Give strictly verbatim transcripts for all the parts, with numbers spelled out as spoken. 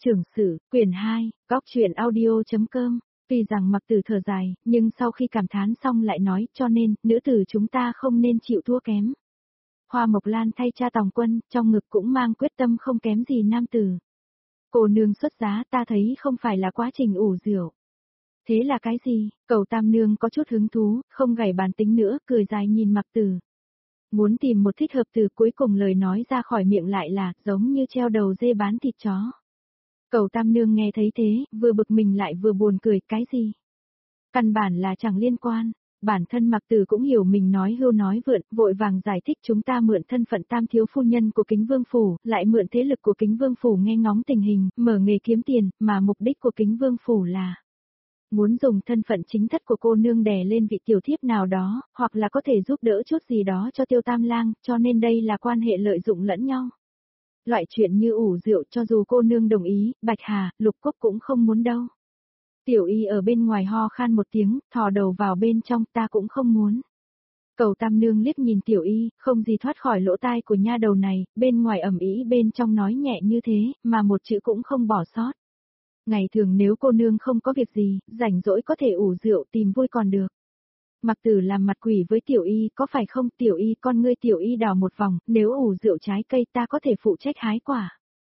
Trưởng sử, quyển hai, góc truyện audio.com. Tuy rằng Mặc Tử thở dài, nhưng sau khi cảm thán xong lại nói, cho nên, nữ tử chúng ta không nên chịu thua kém. Hoa Mộc Lan thay cha Tòng Quân, trong ngực cũng mang quyết tâm không kém gì nam tử. Cô nương xuất giá ta thấy không phải là quá trình ủ rượu. Thế là cái gì? Cầu Tam Nương có chút hứng thú, không gảy bàn tính nữa, cười dài nhìn Mặc Tử. Muốn tìm một thích hợp từ cuối cùng lời nói ra khỏi miệng lại là, giống như treo đầu dê bán thịt chó. Cầu Tam Nương nghe thấy thế, vừa bực mình lại vừa buồn cười, cái gì? Căn bản là chẳng liên quan, bản thân Mặc Tử cũng hiểu mình nói hưu nói vượn, vội vàng giải thích chúng ta mượn thân phận tam thiếu phu nhân của Kính Vương Phủ, lại mượn thế lực của Kính Vương Phủ nghe ngóng tình hình, mở nghề kiếm tiền, mà mục đích của Kính Vương Phủ là muốn dùng thân phận chính thất của cô nương đè lên vị tiểu thiếp nào đó, hoặc là có thể giúp đỡ chút gì đó cho Tiêu Tam Lang, cho nên đây là quan hệ lợi dụng lẫn nhau. Loại chuyện như ủ rượu cho dù cô nương đồng ý, Bạch Hà, Lục Cúc cũng không muốn đâu. Tiểu Y ở bên ngoài ho khan một tiếng, thò đầu vào bên trong, ta cũng không muốn. Cầu Tam Nương liếc nhìn Tiểu Y, không gì thoát khỏi lỗ tai của nha đầu này, bên ngoài ẩm ý bên trong nói nhẹ như thế, mà một chữ cũng không bỏ sót. Ngày thường nếu cô nương không có việc gì, rảnh rỗi có thể ủ rượu tìm vui còn được. Mặc Tử làm mặt quỷ với Tiểu Y, có phải không? Tiểu Y, con ngươi Tiểu Y đào một vòng, nếu ủ rượu trái cây ta có thể phụ trách hái quả.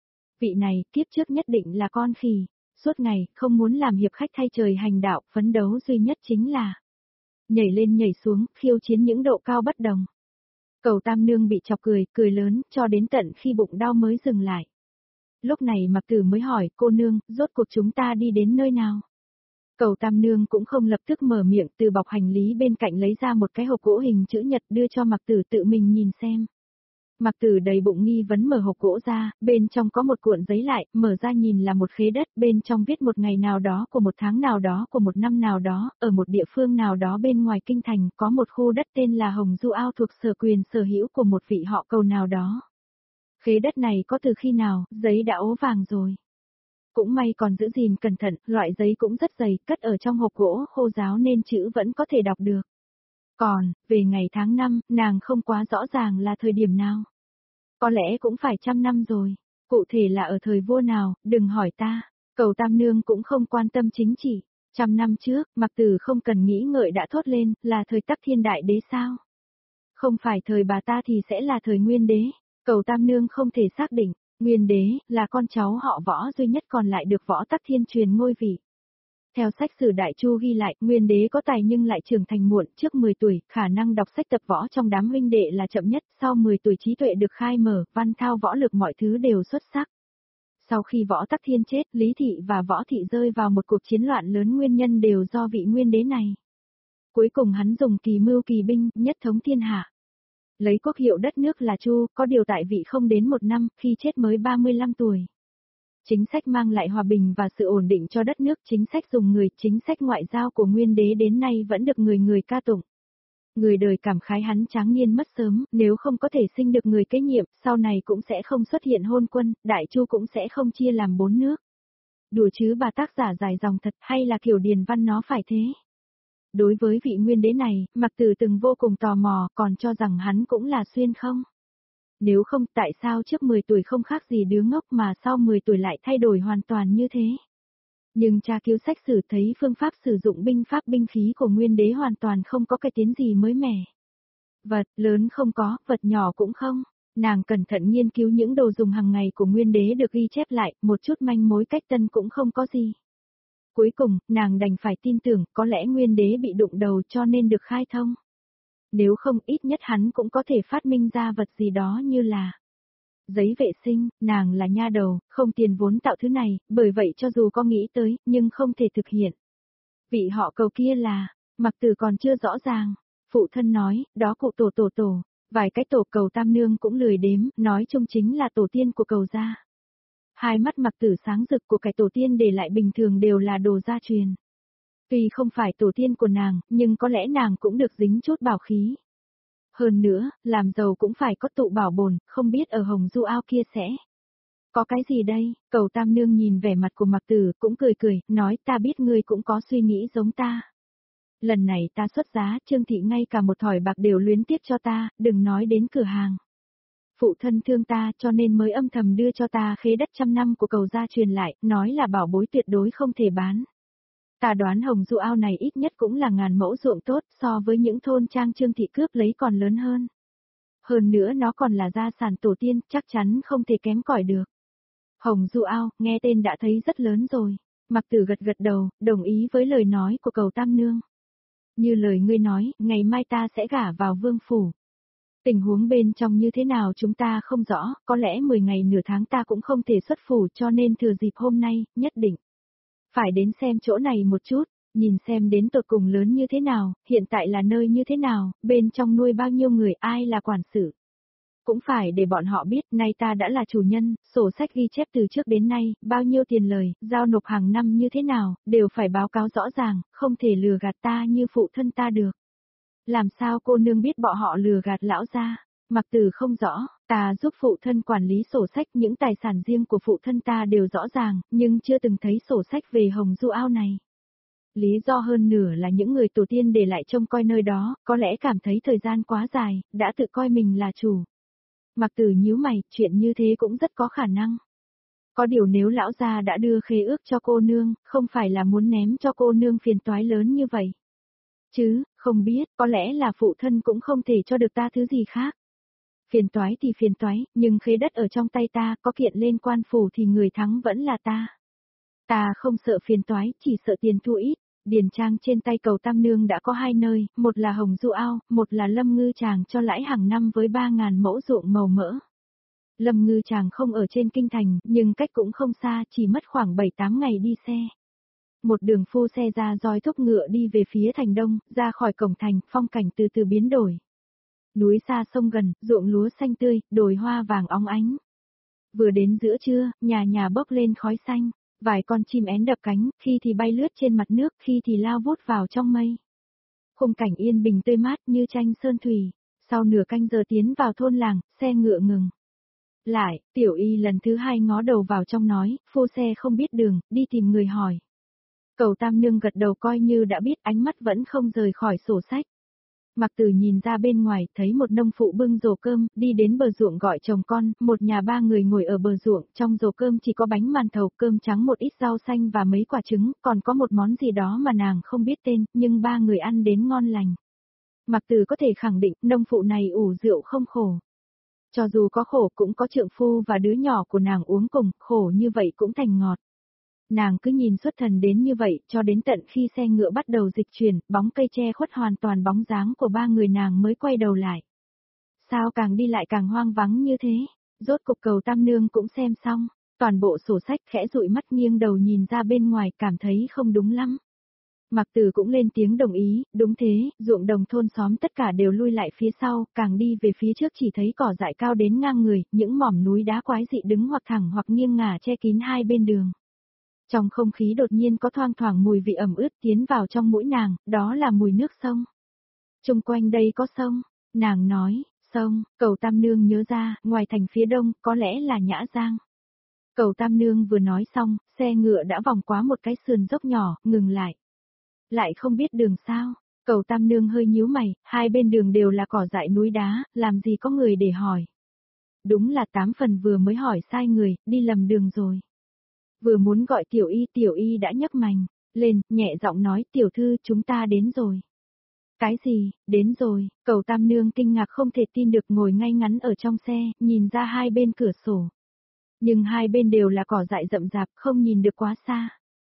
Vị này, kiếp trước nhất định là con khỉ, suốt ngày, không muốn làm hiệp khách thay trời hành đạo, phấn đấu duy nhất chính là nhảy lên nhảy xuống, khiêu chiến những độ cao bất đồng. Cầu Tam Nương bị chọc cười, cười lớn, cho đến tận khi bụng đau mới dừng lại. Lúc này Mặc Tử mới hỏi, cô nương, rốt cuộc chúng ta đi đến nơi nào? Cầu Tam Nương cũng không lập tức mở miệng, từ bọc hành lý bên cạnh lấy ra một cái hộp gỗ hình chữ nhật đưa cho Mặc Tử tự mình nhìn xem. Mặc Tử đầy bụng nghi vấn mở hộp gỗ ra, bên trong có một cuộn giấy lại, mở ra nhìn là một khế đất, bên trong viết một ngày nào đó của một tháng nào đó của một năm nào đó, ở một địa phương nào đó bên ngoài kinh thành, có một khu đất tên là Hồng Du Ao thuộc sở quyền sở hữu của một vị họ Cầu nào đó. Khế đất này có từ khi nào, giấy đã ố vàng rồi. Cũng may còn giữ gìn cẩn thận, loại giấy cũng rất dày, cất ở trong hộp gỗ khô ráo nên chữ vẫn có thể đọc được. Còn, về ngày tháng năm, nàng không quá rõ ràng là thời điểm nào. Có lẽ cũng phải trăm năm rồi. Cụ thể là ở thời vua nào, đừng hỏi ta. Cầu Tam Nương cũng không quan tâm chính trị. Trăm năm trước, Mặc Tử không cần nghĩ ngợi đã thốt lên, là thời Tắc Thiên Đại Đế sao? Không phải thời bà ta thì sẽ là thời Nguyên Đế. Cầu Tam Nương không thể xác định, Nguyên Đế là con cháu họ Võ duy nhất còn lại được Võ Tắc Thiên truyền ngôi vị. Theo sách sử Đại Chu ghi lại, Nguyên Đế có tài nhưng lại trưởng thành muộn, trước mười tuổi, khả năng đọc sách tập võ trong đám huynh đệ là chậm nhất, sau mười tuổi trí tuệ được khai mở, văn thao võ lực mọi thứ đều xuất sắc. Sau khi Võ Tắc Thiên chết, Lý Thị và Võ Thị rơi vào một cuộc chiến loạn lớn, nguyên nhân đều do vị Nguyên Đế này. Cuối cùng hắn dùng kỳ mưu kỳ binh, nhất thống thiên hạ. Lấy quốc hiệu đất nước là Chu, có điều tại vị không đến một năm, khi chết mới ba mươi lăm tuổi. Chính sách mang lại hòa bình và sự ổn định cho đất nước, chính sách dùng người, chính sách ngoại giao của Nguyên Đế đến nay vẫn được người người ca tụng. Người đời cảm khái hắn tráng niên mất sớm, nếu không có thể sinh được người kế nhiệm, sau này cũng sẽ không xuất hiện hôn quân, Đại Chu cũng sẽ không chia làm bốn nước. Đùa chứ bà tác giả dài dòng thật, hay là kiểu điền văn nó phải thế? Đối với vị Nguyên Đế này, Mặc Tử từng vô cùng tò mò, còn cho rằng hắn cũng là xuyên không? Nếu không, tại sao trước mười tuổi không khác gì đứa ngốc mà sau mười tuổi lại thay đổi hoàn toàn như thế? Nhưng tra cứu sách sử thấy phương pháp sử dụng binh pháp binh khí của Nguyên Đế hoàn toàn không có cái tiến gì mới mẻ. Vật lớn không có, vật nhỏ cũng không. Nàng cẩn thận nghiên cứu những đồ dùng hàng ngày của Nguyên Đế được ghi chép lại, một chút manh mối cách tân cũng không có gì. Cuối cùng, nàng đành phải tin tưởng, có lẽ Nguyên Đế bị đụng đầu cho nên được khai thông. Nếu không, ít nhất hắn cũng có thể phát minh ra vật gì đó như là giấy vệ sinh. Nàng là nha đầu, không tiền vốn tạo thứ này, bởi vậy cho dù có nghĩ tới, nhưng không thể thực hiện. Vị họ Cầu kia là, Mặc Tử còn chưa rõ ràng. Phụ thân nói, đó cụ tổ tổ tổ, vài cái tổ Cầu Tam Nương cũng lười đếm, nói chung chính là tổ tiên của Cầu gia. Hai mắt Mặc Tử sáng rực, của cái tổ tiên để lại bình thường đều là đồ gia truyền. Tuy không phải tổ tiên của nàng, nhưng có lẽ nàng cũng được dính chút bảo khí. Hơn nữa, làm giàu cũng phải có tụ bảo bồn, không biết ở Hồng Du Ao kia sẽ có cái gì đây? Cầu Tam Nương nhìn vẻ mặt của Mặc Tử cũng cười cười, nói ta biết ngươi cũng có suy nghĩ giống ta. Lần này ta xuất giá, Trương Thị ngay cả một thỏi bạc đều luyến tiếc cho ta, đừng nói đến cửa hàng. Phụ thân thương ta cho nên mới âm thầm đưa cho ta khế đất trăm năm của cầu gia truyền lại, nói là bảo bối tuyệt đối không thể bán. Ta đoán Hồng Du Ao này ít nhất cũng là ngàn mẫu ruộng tốt, so với những thôn trang Trương thị cướp lấy còn lớn hơn. Hơn nữa nó còn là gia sản tổ tiên, chắc chắn không thể kém cỏi được. Hồng Du Ao, nghe tên đã thấy rất lớn rồi. Mặc Tử gật gật đầu, đồng ý với lời nói của cầu tam nương. Như lời ngươi nói, ngày mai ta sẽ gả vào vương phủ. Tình huống bên trong như thế nào chúng ta không rõ, có lẽ mười ngày nửa tháng ta cũng không thể xuất phủ, cho nên thừa dịp hôm nay, nhất định phải đến xem chỗ này một chút, nhìn xem đến tột cùng lớn như thế nào, hiện tại là nơi như thế nào, bên trong nuôi bao nhiêu người, ai là quản sự. Cũng phải để bọn họ biết, nay ta đã là chủ nhân, sổ sách ghi chép từ trước đến nay, bao nhiêu tiền lời, giao nộp hàng năm như thế nào, đều phải báo cáo rõ ràng, không thể lừa gạt ta như phụ thân ta được. Làm sao cô nương biết bọn họ lừa gạt lão gia? Mặc Tử không rõ, ta giúp phụ thân quản lý sổ sách, những tài sản riêng của phụ thân ta đều rõ ràng, nhưng chưa từng thấy sổ sách về Hồng Du Ao này. Lý do hơn nửa là những người tổ tiên để lại trông coi nơi đó, có lẽ cảm thấy thời gian quá dài, đã tự coi mình là chủ. Mặc Tử nhíu mày, chuyện như thế cũng rất có khả năng. Có điều nếu lão gia đã đưa khế ước cho cô nương, không phải là muốn ném cho cô nương phiền toái lớn như vậy. Chứ, không biết, có lẽ là phụ thân cũng không thể cho được ta thứ gì khác. Phiền toái thì phiền toái, nhưng khế đất ở trong tay ta, có kiện lên quan phủ thì người thắng vẫn là ta. Ta không sợ phiền toái, chỉ sợ tiền thu ít. Điền trang trên tay cầu Tam Nương đã có hai nơi, một là Hồng Du Ao, một là Lâm Ngư Tràng cho lãi hàng năm với ba ngàn mẫu ruộng màu mỡ. Lâm Ngư Tràng không ở trên kinh thành, nhưng cách cũng không xa, chỉ mất khoảng bảy tám ngày đi xe. Một đường phu xe ra roi thúc ngựa đi về phía thành đông, ra khỏi cổng thành, phong cảnh từ từ biến đổi. Núi xa sông gần, ruộng lúa xanh tươi, đồi hoa vàng óng ánh. Vừa đến giữa trưa, nhà nhà bốc lên khói xanh, vài con chim én đập cánh, khi thì bay lướt trên mặt nước, khi thì lao vút vào trong mây. Khung cảnh yên bình tươi mát như tranh sơn thủy. Sau nửa canh giờ tiến vào thôn làng, xe ngựa ngừng. Lại, Tiểu Y lần thứ hai ngó đầu vào trong nói, phu xe không biết đường, đi tìm người hỏi. Cầu Tam Nương gật đầu coi như đã biết, ánh mắt vẫn không rời khỏi sổ sách. Mặc Tử nhìn ra bên ngoài, thấy một nông phụ bưng rổ cơm, đi đến bờ ruộng gọi chồng con, một nhà ba người ngồi ở bờ ruộng, trong rổ cơm chỉ có bánh màn thầu, cơm trắng, một ít rau xanh và mấy quả trứng, còn có một món gì đó mà nàng không biết tên, nhưng ba người ăn đến ngon lành. Mặc Tử có thể khẳng định, nông phụ này ủ rượu không khổ. Cho dù có khổ cũng có trượng phu và đứa nhỏ của nàng uống cùng, khổ như vậy cũng thành ngọt. Nàng cứ nhìn xuất thần đến như vậy, cho đến tận khi xe ngựa bắt đầu dịch chuyển, bóng cây che khuất hoàn toàn bóng dáng của ba người nàng mới quay đầu lại. Sao càng đi lại càng hoang vắng như thế? Rốt cục cầu Tam Nương cũng xem xong, toàn bộ sổ sách khẽ dụi mắt nghiêng đầu nhìn ra bên ngoài, cảm thấy không đúng lắm. Mặc Tử cũng lên tiếng đồng ý, đúng thế, ruộng đồng thôn xóm tất cả đều lui lại phía sau, càng đi về phía trước chỉ thấy cỏ dại cao đến ngang người, những mỏm núi đá quái dị đứng hoặc thẳng hoặc nghiêng ngả che kín hai bên đường. Trong không khí đột nhiên có thoang thoảng mùi vị ẩm ướt tiến vào trong mũi nàng, đó là mùi nước sông. Xung quanh đây có sông, nàng nói, sông, cầu Tam Nương nhớ ra, ngoài thành phía đông, có lẽ là Nhã Giang. Cầu Tam Nương vừa nói xong, xe ngựa đã vòng qua một cái sườn dốc nhỏ, ngừng lại. Lại không biết đường sao, cầu Tam Nương hơi nhíu mày, hai bên đường đều là cỏ dại núi đá, làm gì có người để hỏi. Đúng là tám phần vừa mới hỏi sai người, đi lầm đường rồi. Vừa muốn gọi Tiểu Y, Tiểu Y đã nhấc mành lên, nhẹ giọng nói, tiểu thư, chúng ta đến rồi. Cái gì, đến rồi, cầu Tam Nương kinh ngạc không thể tin được, ngồi ngay ngắn ở trong xe, nhìn ra hai bên cửa sổ. Nhưng hai bên đều là cỏ dại rậm rạp, không nhìn được quá xa.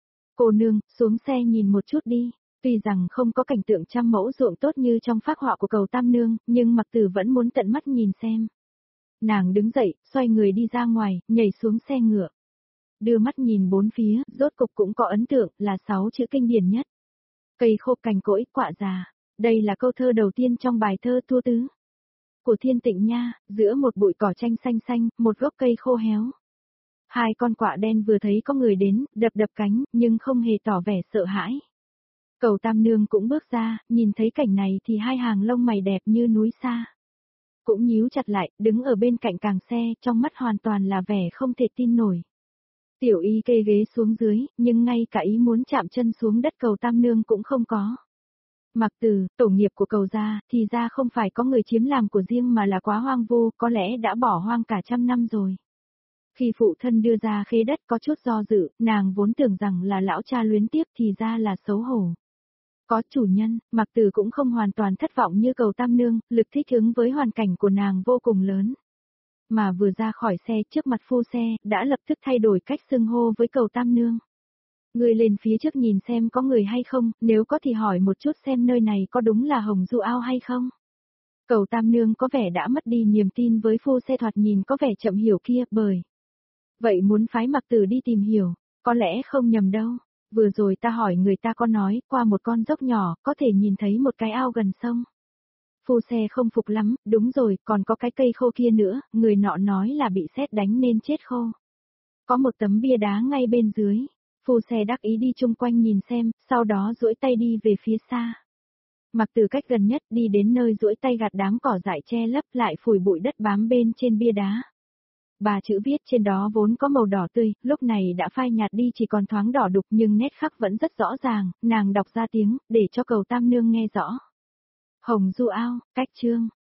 Cô nương, xuống xe nhìn một chút đi. Tuy rằng không có cảnh tượng trăm mẫu ruộng tốt như trong phác họa của cầu Tam Nương, nhưng Mặc Tử vẫn muốn tận mắt nhìn xem. Nàng đứng dậy, xoay người đi ra ngoài, nhảy xuống xe ngựa. Đưa mắt nhìn bốn phía, rốt cục cũng có ấn tượng, là sáu chữ kinh điển nhất. Cây khô cành cỗi, quạ già. Đây là câu thơ đầu tiên trong bài thơ Thua Tứ của Thiên Tịnh Nha, giữa một bụi cỏ tranh xanh xanh, một gốc cây khô héo. Hai con quạ đen vừa thấy có người đến, đập đập cánh, nhưng không hề tỏ vẻ sợ hãi. Cầu Tam Nương cũng bước ra, nhìn thấy cảnh này thì hai hàng lông mày đẹp như núi xa. Cũng nhíu chặt lại, đứng ở bên cạnh càng xe, trong mắt hoàn toàn là vẻ không thể tin nổi. Tiểu Y kê ghế xuống dưới, nhưng ngay cả ý muốn chạm chân xuống đất cầu Tam Nương cũng không có. Mặc Tử, tổ nghiệp của cầu gia, thì ra không phải có người chiếm làm của riêng mà là quá hoang vu, có lẽ đã bỏ hoang cả trăm năm rồi. Khi phụ thân đưa ra khế đất có chút do dự, nàng vốn tưởng rằng là lão cha luyến tiếc thì ra là xấu hổ. Có chủ nhân, Mặc Tử cũng không hoàn toàn thất vọng như cầu tam nương, lực thích ứng với hoàn cảnh của nàng vô cùng lớn. Mà vừa ra khỏi xe trước mặt phu xe, đã lập tức thay đổi cách xưng hô với cầu tam nương. Người lên phía trước nhìn xem có người hay không, nếu có thì hỏi một chút xem nơi này có đúng là Hồng Du Ao hay không. Cầu tam nương có vẻ đã mất đi niềm tin với phu xe thoạt nhìn có vẻ chậm hiểu kia, bởi vậy muốn phái Mặc Tử đi tìm hiểu, có lẽ không nhầm đâu. Vừa rồi ta hỏi người ta có nói, qua một con dốc nhỏ, có thể nhìn thấy một cái ao gần sông. Phu xe không phục lắm, đúng rồi, còn có cái cây khô kia nữa, người nọ nói là bị sét đánh nên chết khô. Có một tấm bia đá ngay bên dưới. Phu xe đắc ý đi chung quanh nhìn xem, sau đó duỗi tay đi về phía xa. Mặc Tử cách gần nhất đi đến nơi duỗi tay gạt đám cỏ dại che lấp lại phủi bụi đất bám bên trên bia đá. Bà chữ viết trên đó vốn có màu đỏ tươi, lúc này đã phai nhạt đi chỉ còn thoáng đỏ đục nhưng nét khắc vẫn rất rõ ràng, nàng đọc ra tiếng, để cho cầu tam nương nghe rõ. Hồng Du Ao, cách chương.